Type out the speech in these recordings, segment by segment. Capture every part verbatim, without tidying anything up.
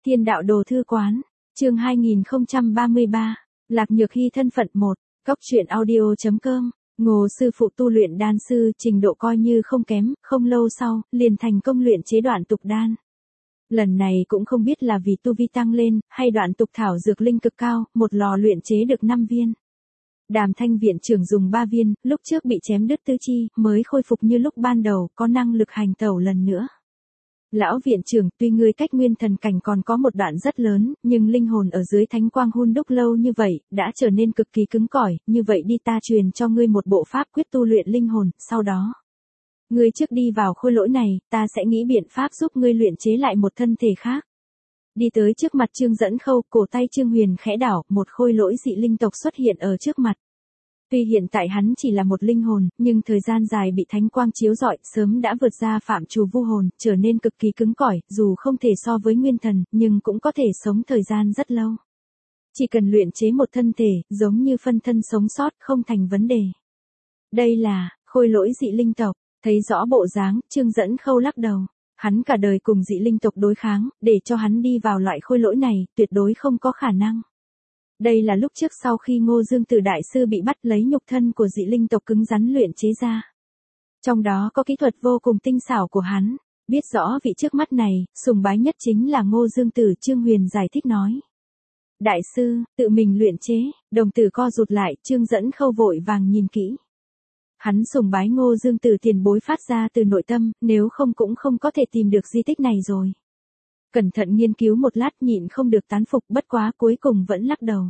Thiên đạo đồ thư quán, chương hai nghìn không trăm ba mươi ba, Lạc Nhược Hy thân phận một, Cốc truyện audio chấm com, Ngô sư phụ tu luyện đan sư trình độ coi như không kém, không lâu sau, liền thành công luyện chế đoạn tục đan. Lần này cũng không biết là vì tu vi tăng lên, hay đoạn tục thảo dược linh cực cao, một lò luyện chế được năm viên. Đàm Thanh viện trưởng dùng ba viên, lúc trước bị chém đứt tứ chi, mới khôi phục như lúc ban đầu, có năng lực hành tẩu lần nữa. Lão viện trưởng, tuy ngươi cách nguyên thần cảnh còn có một đoạn rất lớn, nhưng linh hồn ở dưới thánh quang hun đúc lâu như vậy, đã trở nên cực kỳ cứng cỏi, như vậy đi ta truyền cho ngươi một bộ pháp quyết tu luyện linh hồn, sau đó. Ngươi trước đi vào khôi lỗi này, ta sẽ nghĩ biện pháp giúp ngươi luyện chế lại một thân thể khác. Đi tới trước mặt Trương Dẫn Khâu, cổ tay Trương Huyền khẽ đảo, một khôi lỗi dị linh tộc xuất hiện ở trước mặt. Tuy hiện tại hắn chỉ là một linh hồn, nhưng thời gian dài bị thánh quang chiếu rọi, sớm đã vượt ra phạm trù vu hồn, trở nên cực kỳ cứng cỏi, dù không thể so với nguyên thần, nhưng cũng có thể sống thời gian rất lâu. Chỉ cần luyện chế một thân thể, giống như phân thân sống sót, không thành vấn đề. Đây là, khôi lỗi dị linh tộc, thấy rõ bộ dáng, Trương Dẫn Khâu lắc đầu. Hắn cả đời cùng dị linh tộc đối kháng, để cho hắn đi vào loại khôi lỗi này, tuyệt đối không có khả năng. Đây là lúc trước sau khi Ngô Dương Tử Đại Sư bị bắt lấy nhục thân của dị linh tộc cứng rắn luyện chế ra. Trong đó có kỹ thuật vô cùng tinh xảo của hắn, biết rõ vị trước mắt này, sùng bái nhất chính là Ngô Dương Tử. Trương Huyền giải thích nói. Đại sư, tự mình luyện chế, đồng tử co rụt lại, Trương Dẫn Khâu vội vàng nhìn kỹ. Hắn sùng bái Ngô Dương Tử tiền bối phát ra từ nội tâm, nếu không cũng không có thể tìm được di tích này rồi. Cẩn thận nghiên cứu một lát nhịn không được tán phục, bất quá cuối cùng vẫn lắc đầu.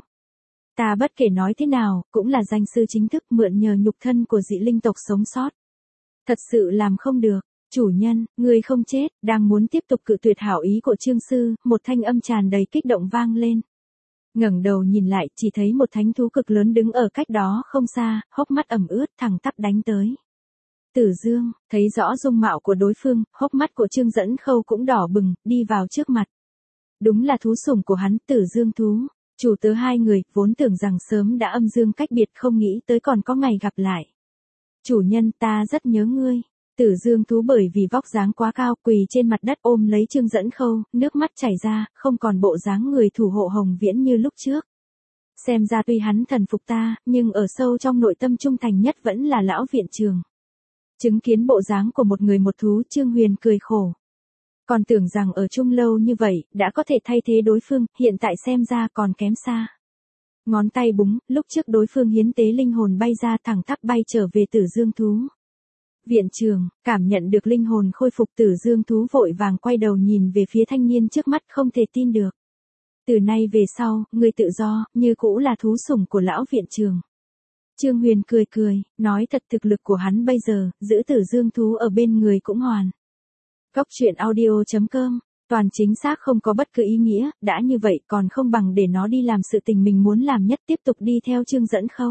Ta bất kể nói thế nào, cũng là danh sư chính thức, mượn nhờ nhục thân của dị linh tộc sống sót. Thật sự làm không được, chủ nhân, ngươi không chết, đang muốn tiếp tục cự tuyệt hảo ý của Trương sư, một thanh âm tràn đầy kích động vang lên. Ngẩng đầu nhìn lại, chỉ thấy một thánh thú cực lớn đứng ở cách đó không xa, hốc mắt ẩm ướt, thẳng tắp đánh tới. Tử Dương, thấy rõ dung mạo của đối phương, hốc mắt của Trương Dẫn Khâu cũng đỏ bừng, đi vào trước mặt. Đúng là thú sủng của hắn, Tử Dương thú. Chủ tớ hai người, vốn tưởng rằng sớm đã âm dương cách biệt, không nghĩ tới còn có ngày gặp lại. Chủ nhân, ta rất nhớ ngươi. Tử Dương thú bởi vì vóc dáng quá cao, quỳ trên mặt đất ôm lấy Trương Dẫn Khâu, nước mắt chảy ra, không còn bộ dáng người thủ hộ Hồng Viễn như lúc trước. Xem ra tuy hắn thần phục ta, nhưng ở sâu trong nội tâm trung thành nhất vẫn là lão viện trưởng. Chứng kiến bộ dáng của một người một thú, Trương Huyền cười khổ. Còn tưởng rằng ở chung lâu như vậy, đã có thể thay thế đối phương, hiện tại xem ra còn kém xa. Ngón tay búng, lúc trước đối phương hiến tế linh hồn bay ra thẳng tắp bay trở về Tử Dương thú. Viện trưởng, cảm nhận được linh hồn khôi phục, Tử Dương thú vội vàng quay đầu nhìn về phía thanh niên trước mắt, không thể tin được. Từ nay về sau, người tự do, như cũ là thú sủng của lão viện trưởng. Trương Huyền cười cười, nói thật thực lực của hắn bây giờ, giữ Tử Dương thú ở bên người cũng hoàn. Cốc truyện audio chấm com, toàn chính xác không có bất cứ ý nghĩa, đã như vậy còn không bằng để nó đi làm sự tình mình muốn làm nhất, tiếp tục đi theo Trương Dẫn Khâu.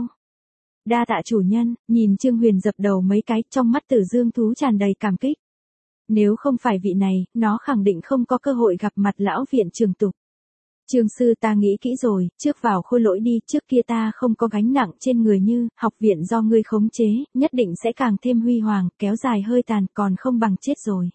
Đa tạ chủ nhân, nhìn Trương Huyền dập đầu mấy cái, trong mắt Tử Dương thú tràn đầy cảm kích. Nếu không phải vị này, nó khẳng định không có cơ hội gặp mặt lão viện trưởng tục. Trương sư, ta nghĩ kỹ rồi, trước vào khôi lỗi đi, trước kia ta không có gánh nặng trên người như, học viện do ngươi khống chế, nhất định sẽ càng thêm huy hoàng, kéo dài hơi tàn, còn không bằng chết rồi.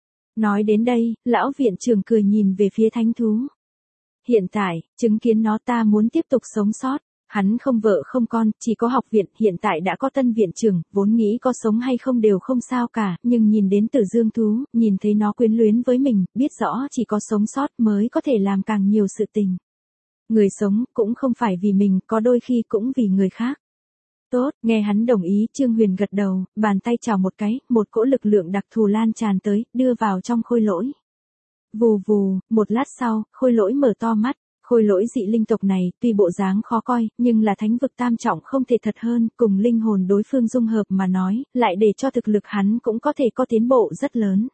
Nói đến đây, lão viện trưởng cười nhìn về phía thánh thú. Hiện tại, chứng kiến nó ta muốn tiếp tục sống sót. Hắn không vợ không con, chỉ có học viện, hiện tại đã có tân viện trưởng, vốn nghĩ có sống hay không đều không sao cả, nhưng nhìn đến Tử Dương thú, nhìn thấy nó quyến luyến với mình, biết rõ chỉ có sống sót mới có thể làm càng nhiều sự tình. Người sống, cũng không phải vì mình, có đôi khi cũng vì người khác. Tốt, nghe hắn đồng ý, Trương Huyền gật đầu, bàn tay chào một cái, một cỗ lực lượng đặc thù lan tràn tới, đưa vào trong khôi lỗi. Vù vù, một lát sau, khôi lỗi mở to mắt. Khôi lỗi dị linh tộc này, tuy bộ dáng khó coi, nhưng là thánh vực tam trọng không thể thật hơn, cùng linh hồn đối phương dung hợp mà nói, lại để cho thực lực hắn cũng có thể có tiến bộ rất lớn.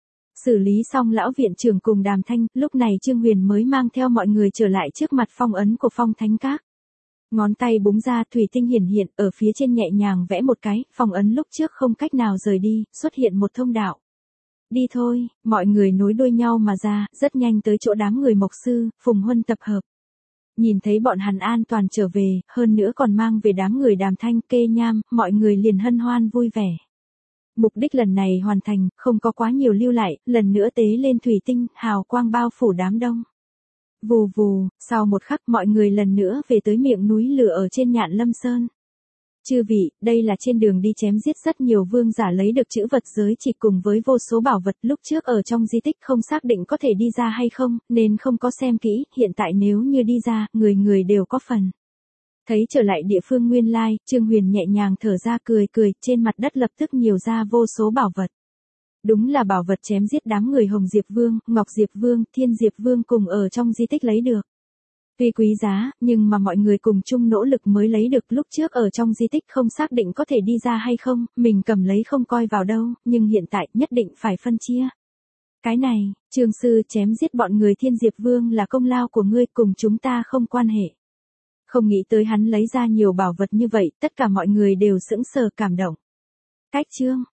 Xử lý xong lão viện trưởng cùng Đàm Thanh, lúc này Trương Huyền mới mang theo mọi người trở lại trước mặt phong ấn của Phong Thánh Các. Ngón tay búng ra, thủy tinh hiển hiện, ở phía trên nhẹ nhàng vẽ một cái, phong ấn lúc trước không cách nào rời đi, xuất hiện một thông đạo. Đi thôi, mọi người nối đuôi nhau mà ra, rất nhanh tới chỗ đám người Mộc Sư, Phùng Huân tập hợp. Nhìn thấy bọn hắn an toàn trở về, hơn nữa còn mang về đám người Đàm Thanh, Kê Nham, mọi người liền hân hoan vui vẻ. Mục đích lần này hoàn thành, không có quá nhiều lưu lại, lần nữa tế lên thủy tinh, hào quang bao phủ đám đông. Vù vù, sau một khắc mọi người lần nữa về tới miệng núi lửa ở trên Nhạn Lâm Sơn. Chư vị, đây là trên đường đi chém giết rất nhiều vương giả lấy được chữ vật giới chỉ cùng với vô số bảo vật lúc trước ở trong di tích không xác định có thể đi ra hay không, nên không có xem kỹ, hiện tại nếu như đi ra, người người đều có phần. Thấy trở lại địa phương nguyên lai, Trương Huyền nhẹ nhàng thở ra cười cười, trên mặt đất lập tức nhiều ra vô số bảo vật. Đúng là bảo vật chém giết đám người Hồng Diệp Vương, Ngọc Diệp Vương, Thiên Diệp Vương cùng ở trong di tích lấy được. Tuy quý giá, nhưng mà mọi người cùng chung nỗ lực mới lấy được, lúc trước ở trong di tích không xác định có thể đi ra hay không, mình cầm lấy không coi vào đâu, nhưng hiện tại nhất định phải phân chia. Cái này, Trương sư chém giết bọn người Thiên Diệp Vương là công lao của ngươi, cùng chúng ta không quan hệ. Không nghĩ tới hắn lấy ra nhiều bảo vật như vậy, tất cả mọi người đều sững sờ cảm động. Cách chương